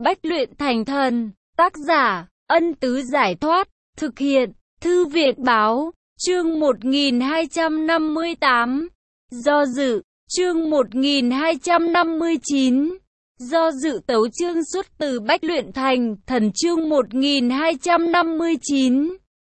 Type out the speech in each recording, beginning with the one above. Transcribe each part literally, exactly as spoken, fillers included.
Bách luyện thành thần. Tác giả, Ân Tứ Giải Thoát. Thực hiện, Thư viện Báo. Chương một nghìn hai trăm năm mươi tám. Do dự. Chương một nghìn hai trăm năm mươi chín. Do dự. Tấu chương xuất từ Bách luyện thành thần. Chương một nghìn hai trăm năm mươi chín.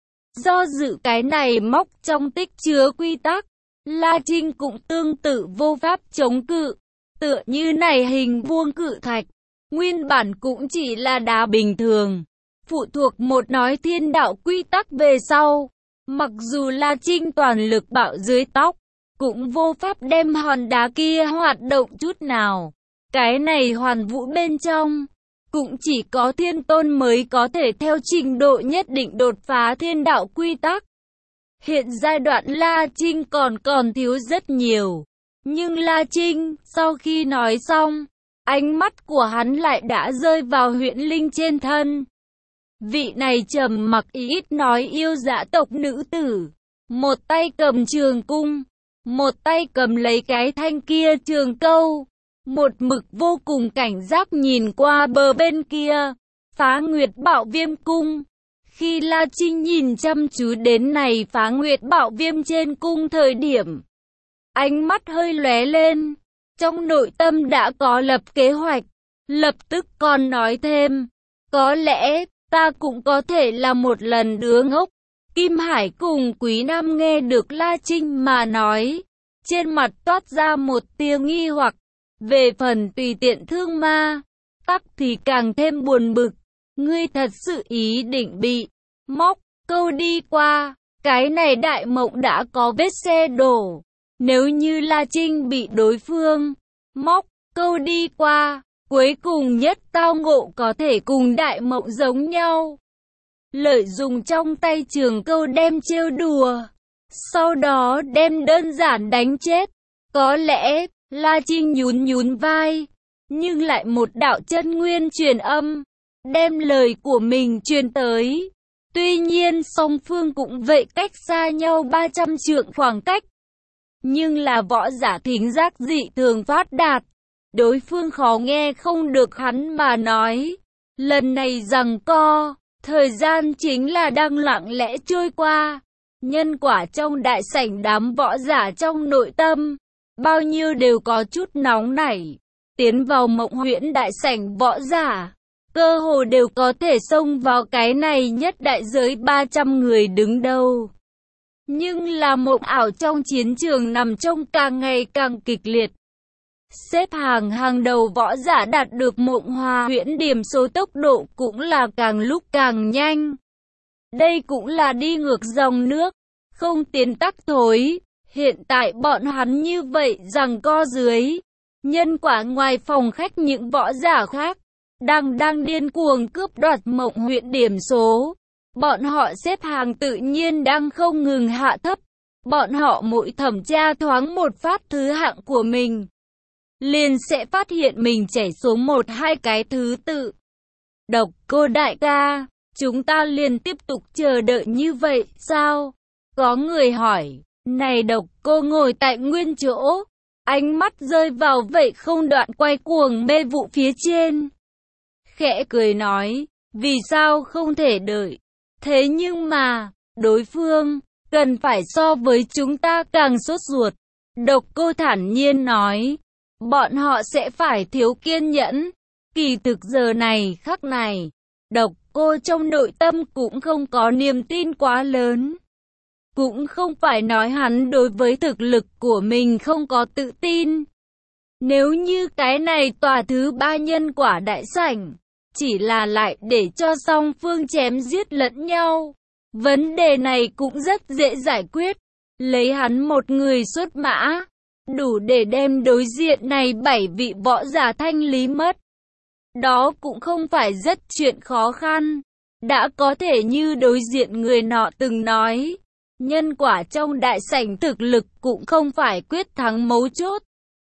Do dự. Cái này móc trong tích chứa quy tắc. La Trinh cũng tương tự vô pháp chống cự. Tựa như này hình vuông cự thạch, nguyên bản cũng chỉ là đá bình thường, phụ thuộc một nói thiên đạo quy tắc về sau. Mặc dù La Trinh toàn lực bạo dưới tóc, cũng vô pháp đem hòn đá kia hoạt động chút nào. Cái này hoàn vũ bên trong, cũng chỉ có thiên tôn mới có thể theo trình độ nhất định đột phá thiên đạo quy tắc. Hiện giai đoạn La Trinh còn còn thiếu rất nhiều. Nhưng La Trinh, sau khi nói xong, ánh mắt của hắn lại đã rơi vào Huyễn Linh trên thân. Vị này trầm mặc ít nói yêu dã tộc nữ tử, một tay cầm trường cung, một tay cầm lấy cái thanh kia trường câu, một mực vô cùng cảnh giác nhìn qua bờ bên kia, Phá Nguyệt Bạo Viêm cung. Khi La Trinh nhìn chăm chú đến này Phá Nguyệt Bạo Viêm trên cung thời điểm, ánh mắt hơi lóe lên, trong nội tâm đã có lập kế hoạch, lập tức còn nói thêm, có lẽ ta cũng có thể là một lần đứa ngốc. Kim Hải cùng Quý Nam nghe được La Trinh mà nói, trên mặt toát ra một tia nghi hoặc. Về phần tùy tiện thương ma, tắc thì càng thêm buồn bực. Ngươi thật sự ý định bị móc câu đi qua, cái này đại mộng đã có vết xe đổ. Nếu như La Trinh bị đối phương móc câu đi qua, cuối cùng nhất tao ngộ có thể cùng đại mộng giống nhau, lợi dụng trong tay trường câu đem trêu đùa, sau đó đem đơn giản đánh chết. Có lẽ La Trinh nhún nhún vai, nhưng lại một đạo chân nguyên truyền âm, đem lời của mình truyền tới. Tuy nhiên song phương cũng vậy cách xa nhau ba trăm trượng khoảng cách, nhưng là võ giả thính giác dị thường phát đạt, đối phương khó nghe không được hắn mà nói. Lần này giằng co, thời gian chính là đang lặng lẽ trôi qua. Nhân quả trong đại sảnh đám võ giả trong nội tâm, bao nhiêu đều có chút nóng nảy. Tiến vào Mộng Huyễn đại sảnh võ giả, cơ hồ đều có thể xông vào cái này nhất đại giới ba trăm người đứng đầu. Nhưng là mộng ảo trong chiến trường nằm trong càng ngày càng kịch liệt. Xếp hàng hàng đầu võ giả đạt được Mộng Hòa Huyễn điểm số tốc độ cũng là càng lúc càng nhanh. Đây cũng là đi ngược dòng nước, không tiến tắc thối. Hiện tại bọn hắn như vậy giằng co dưới, nhân quả ngoài phòng khách những võ giả khác đang đang điên cuồng cướp đoạt Mộng Huyễn điểm số. Bọn họ xếp hàng tự nhiên đang không ngừng hạ thấp. Bọn họ mỗi thẩm tra thoáng một phát thứ hạng của mình, liền sẽ phát hiện mình chảy xuống một hai cái thứ tự. Độc Cô đại ca, chúng ta liền tiếp tục chờ đợi như vậy sao? Có người hỏi. Này Độc Cô ngồi tại nguyên chỗ, ánh mắt rơi vào vậy không đoạn quay cuồng mê vụ phía trên, khẽ cười nói, vì sao không thể đợi? Thế nhưng mà, đối phương cần phải so với chúng ta càng sốt ruột. Độc Cô thản nhiên nói, bọn họ sẽ phải thiếu kiên nhẫn. Kỳ thực giờ này khắc này, Độc Cô trong nội tâm cũng không có niềm tin quá lớn. Cũng không phải nói hắn đối với thực lực của mình không có tự tin. Nếu như cái này tòa thứ ba nhân quả đại sảnh chỉ là lại để cho song phương chém giết lẫn nhau, vấn đề này cũng rất dễ giải quyết. Lấy hắn một người xuất mã, đủ để đem đối diện này bảy vị võ giả thanh lý mất. Đó cũng không phải rất chuyện khó khăn. Đã có thể như đối diện người nọ từng nói, nhân quả trong đại sảnh thực lực cũng không phải quyết thắng mấu chốt,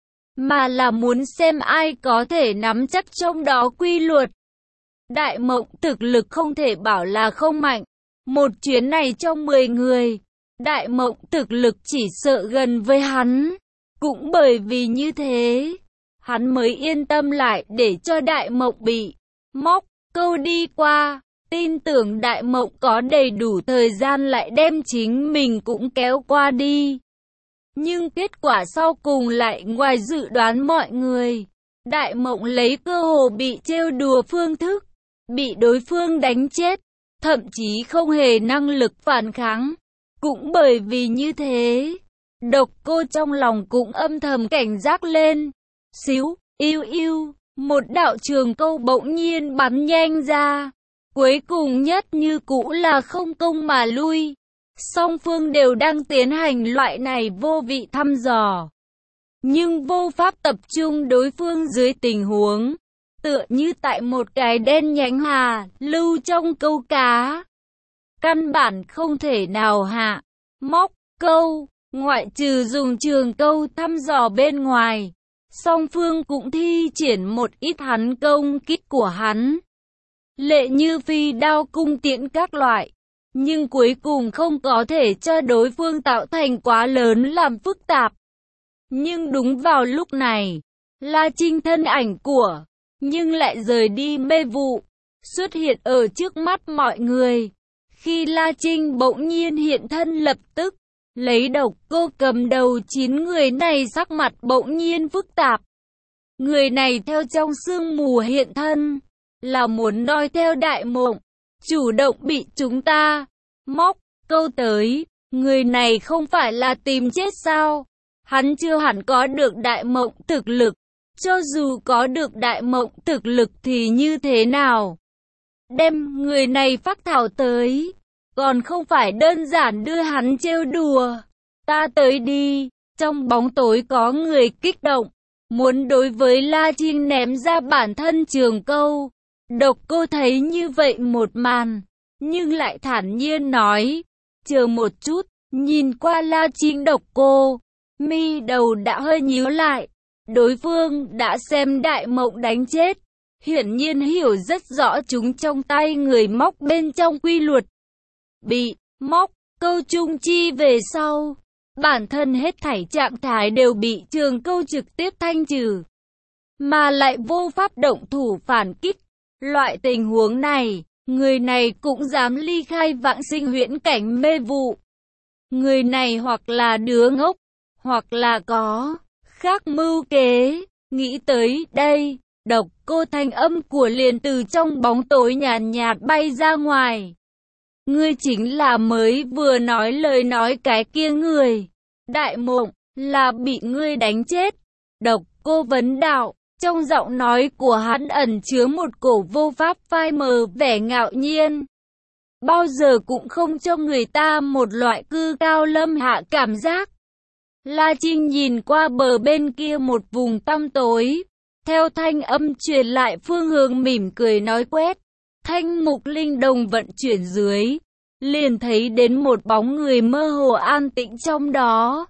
mà là muốn xem ai có thể nắm chắc trong đó quy luật. Đại Mộng thực lực không thể bảo là không mạnh. Một chuyến này trong mười người, Đại Mộng thực lực chỉ sợ gần với hắn. Cũng bởi vì như thế, hắn mới yên tâm lại để cho Đại Mộng bị móc câu đi qua, tin tưởng Đại Mộng có đầy đủ thời gian lại đem chính mình cũng kéo qua đi. Nhưng kết quả sau cùng lại ngoài dự đoán mọi người. Đại Mộng lấy cơ hồ bị trêu đùa phương thức, bị đối phương đánh chết, thậm chí không hề năng lực phản kháng. Cũng bởi vì như thế, Độc Cô trong lòng cũng âm thầm cảnh giác lên. Xíu, yêu yêu, một đạo trường câu bỗng nhiên bắn nhanh ra. Cuối cùng nhất như cũ là không công mà lui. Song phương đều đang tiến hành loại này vô vị thăm dò. Nhưng vô pháp tập trung đối phương dưới tình huống. Tựa như tại một cái đen nhánh hà, lưu trong câu cá. Căn bản không thể nào hạ, móc, câu, ngoại trừ dùng trường câu thăm dò bên ngoài. Song phương cũng thi triển một ít hắn công kích của hắn. Lệ như phi đao cung tiễn các loại. Nhưng cuối cùng không có thể cho đối phương tạo thành quá lớn làm phức tạp. Nhưng đúng vào lúc này, La Trinh thân ảnh của, nhưng lại rời đi mê vụ, xuất hiện ở trước mắt mọi người. Khi La Trinh bỗng nhiên hiện thân lập tức, lấy Độc Cô cầm đầu chín người này sắc mặt bỗng nhiên phức tạp. Người này theo trong sương mù hiện thân, là muốn noi theo Đại Mộng, chủ động bị chúng ta móc câu tới. Người này không phải là tìm chết sao? Hắn chưa hẳn có được Đại Mộng thực lực. Cho dù có được Đại Mộng thực lực thì như thế nào? Đem người này phác thảo tới, còn không phải đơn giản đưa hắn trêu đùa. Ta tới đi. Trong bóng tối có người kích động, muốn đối với La Trinh ném ra bản thân trường câu. Độc Cô thấy như vậy một màn, nhưng lại thản nhiên nói, chờ một chút. Nhìn qua La Trinh, Độc Cô mi đầu đã hơi nhíu lại. Đối phương đã xem Đại Mộng đánh chết, hiển nhiên hiểu rất rõ chúng trong tay người móc bên trong quy luật. Bị móc câu chung chi về sau, bản thân hết thảy trạng thái đều bị trường câu trực tiếp thanh trừ, mà lại vô pháp động thủ phản kích. Loại tình huống này, người này cũng dám ly khai vãng sinh huyễn cảnh mê vụ. Người này hoặc là đứa ngốc, hoặc là có khác mưu kế. Nghĩ tới đây, Độc Cô thanh âm của liền từ trong bóng tối nhàn nhạt, nhạt bay ra ngoài. Ngươi chính là mới vừa nói lời nói cái kia người. Đại Mộng là bị ngươi đánh chết. Độc Cô vấn đạo, trong giọng nói của hắn ẩn chứa một cổ vô pháp phai mờ vẻ ngạo nhiên. Bao giờ cũng không cho người ta một loại cư cao lâm hạ cảm giác. La Trinh nhìn qua bờ bên kia một vùng tăm tối, theo thanh âm truyền lại phương hướng mỉm cười nói quét. Thanh mục linh đồng vận chuyển dưới, liền thấy đến một bóng người mơ hồ an tĩnh trong đó.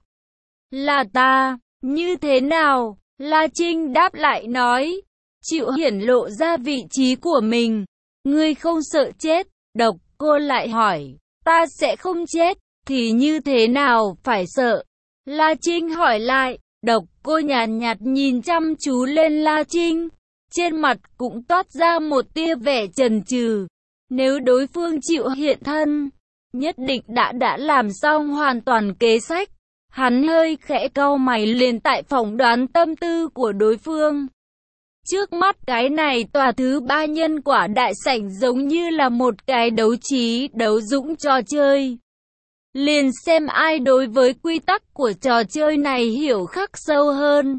Là ta, như thế nào? La Trinh đáp lại nói, chịu hiển lộ ra vị trí của mình. Ngươi không sợ chết? Độc Cô lại hỏi, ta sẽ không chết, thì như thế nào phải sợ? La Trinh hỏi lại. Độc Cô nhàn nhạt, nhạt nhìn chăm chú lên La Trinh, trên mặt cũng toát ra một tia vẻ chần chừ. Nếu đối phương chịu hiện thân, nhất định đã đã làm xong hoàn toàn kế sách. Hắn hơi khẽ cau mày liền tại phỏng đoán tâm tư của đối phương. Trước mắt cái này tòa thứ ba nhân quả đại sảnh giống như là một cái đấu trí, đấu dũng trò chơi. Liền xem ai đối với quy tắc của trò chơi này hiểu khắc sâu hơn,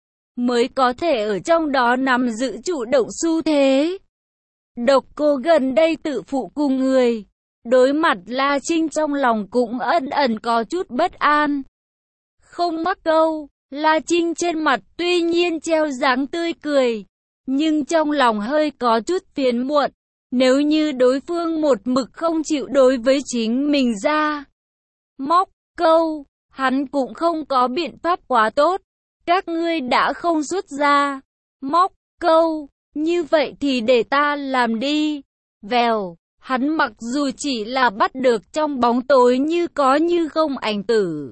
mới có thể ở trong đó nắm giữ chủ động xu thế. Độc Cô gần đây tự phụ cùng người, đối mặt La Trinh trong lòng cũng ẩn ẩn có chút bất an. Không mắc câu, La Trinh trên mặt tuy nhiên treo dáng tươi cười, nhưng trong lòng hơi có chút phiền muộn. Nếu như đối phương một mực không chịu đối với chính mình ra móc câu, hắn cũng không có biện pháp quá tốt. Các ngươi đã không xuất ra móc câu, như vậy thì để ta làm đi. Vèo, hắn mặc dù chỉ là bắt được trong bóng tối như có như không ảnh tử,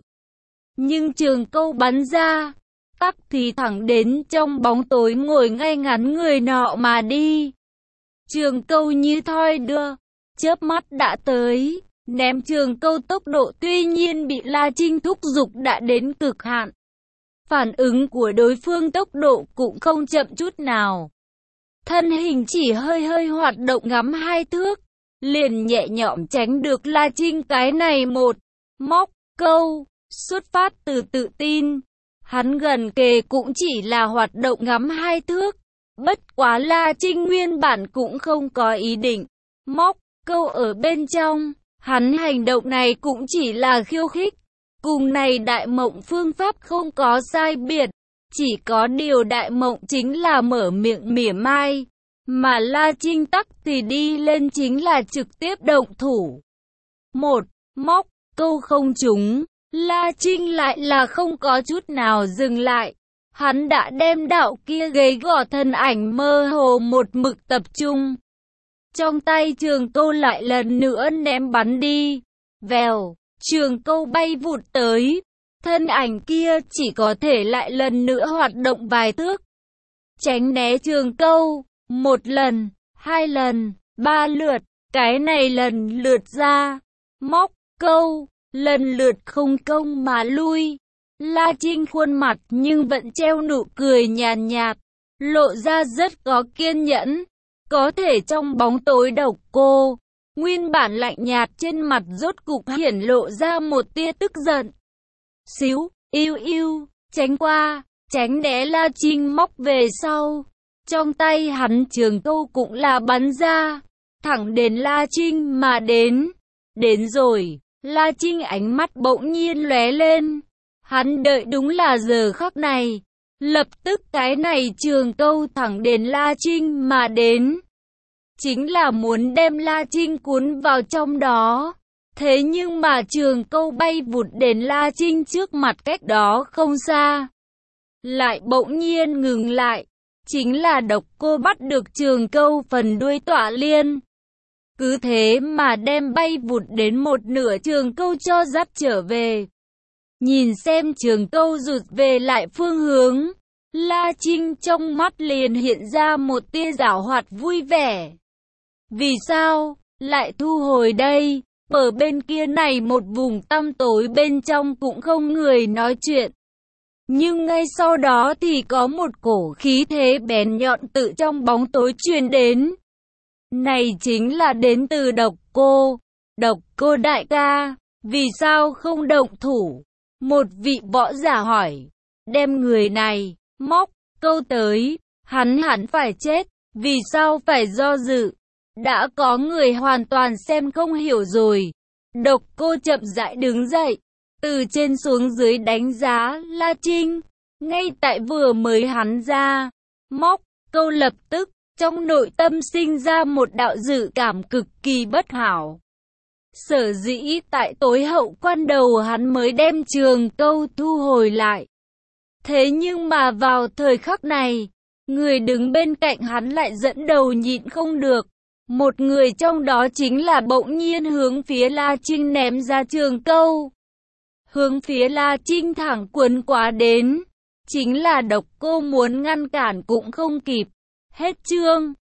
nhưng trường câu bắn ra, tắc thì thẳng đến trong bóng tối ngồi ngay ngắn người nọ mà đi. Trường câu như thoi đưa, chớp mắt đã tới, ném trường câu tốc độ tuy nhiên bị La Trinh thúc giục đã đến cực hạn. Phản ứng của đối phương tốc độ cũng không chậm chút nào. Thân hình chỉ hơi hơi hoạt động ngắm hai thước, liền nhẹ nhõm tránh được La Trinh cái này một móc câu, xuất phát từ tự tin. Hắn gần kề cũng chỉ là hoạt động ngắm hai thước, bất quá La Trinh nguyên bản cũng không có ý định móc câu ở bên trong, hắn hành động này cũng chỉ là khiêu khích. Cùng này Đại Mộng phương pháp không có sai biệt, chỉ có điều Đại Mộng chính là mở miệng mỉa mai, mà La Trinh tắc thì đi lên chính là trực tiếp động thủ. Một móc câu không trúng, La Trinh lại là không có chút nào dừng lại. Hắn đã đem đạo kia gầy gò thân ảnh mơ hồ một mực tập trung. Trong tay trường câu lại lần nữa ném bắn đi. Vèo, trường câu bay vụt tới. Thân ảnh kia chỉ có thể lại lần nữa hoạt động vài thước. Tránh né trường câu, một lần, hai lần, ba lượt, cái này lần lượt ra, móc câu, lần lượt không công mà lui. La Trinh khuôn mặt nhưng vẫn treo nụ cười nhàn nhạt, lộ ra rất có kiên nhẫn. Có thể trong bóng tối Độc Cô, nguyên bản lạnh nhạt trên mặt rốt cục hiển lộ ra một tia tức giận. Xíu, yêu yêu, tránh qua, tránh né La Trinh móc về sau. Trong tay hắn trường câu cũng là bắn ra, thẳng đến La Trinh mà đến. Đến rồi, La Trinh ánh mắt bỗng nhiên lóe lên. Hắn đợi đúng là giờ khắc này. Lập tức cái này trường câu thẳng đến La Trinh mà đến. Chính là muốn đem La Trinh cuốn vào trong đó. Thế nhưng mà trường câu bay vụt đến La Trinh trước mặt cách đó không xa. Lại bỗng nhiên ngừng lại. Chính là Độc Cô bắt được trường câu phần đuôi tỏa liên. Cứ thế mà đem bay vụt đến một nửa trường câu cho dắt trở về. Nhìn xem trường câu rụt về lại phương hướng. La Trinh trong mắt liền hiện ra một tia giảo hoạt vui vẻ. Vì sao lại thu hồi đây? Ở bên kia này một vùng tăm tối bên trong cũng không người nói chuyện. Nhưng ngay sau đó thì có một cổ khí thế bén nhọn tự trong bóng tối truyền đến. Này chính là đến từ Độc Cô. Độc Cô đại ca, vì sao không động thủ? Một vị võ giả hỏi. Đem người này móc câu tới, hắn hẳn phải chết, vì sao phải do dự? Đã có người hoàn toàn xem không hiểu rồi. Độc Cô chậm rãi đứng dậy, từ trên xuống dưới đánh giá La Trinh. Ngay tại vừa mới hắn ra móc câu, lập tức trong nội tâm sinh ra một đạo dự cảm cực kỳ bất hảo. Sở dĩ tại tối hậu quan đầu hắn mới đem trường câu thu hồi lại. Thế nhưng mà vào thời khắc này, người đứng bên cạnh hắn lại dẫn đầu nhịn không được. Một người trong đó chính là bỗng nhiên hướng phía La Trinh ném ra trường câu. Hướng phía La Trinh thẳng cuốn quá đến. Chính là Độc Cô muốn ngăn cản cũng không kịp. Hết chương.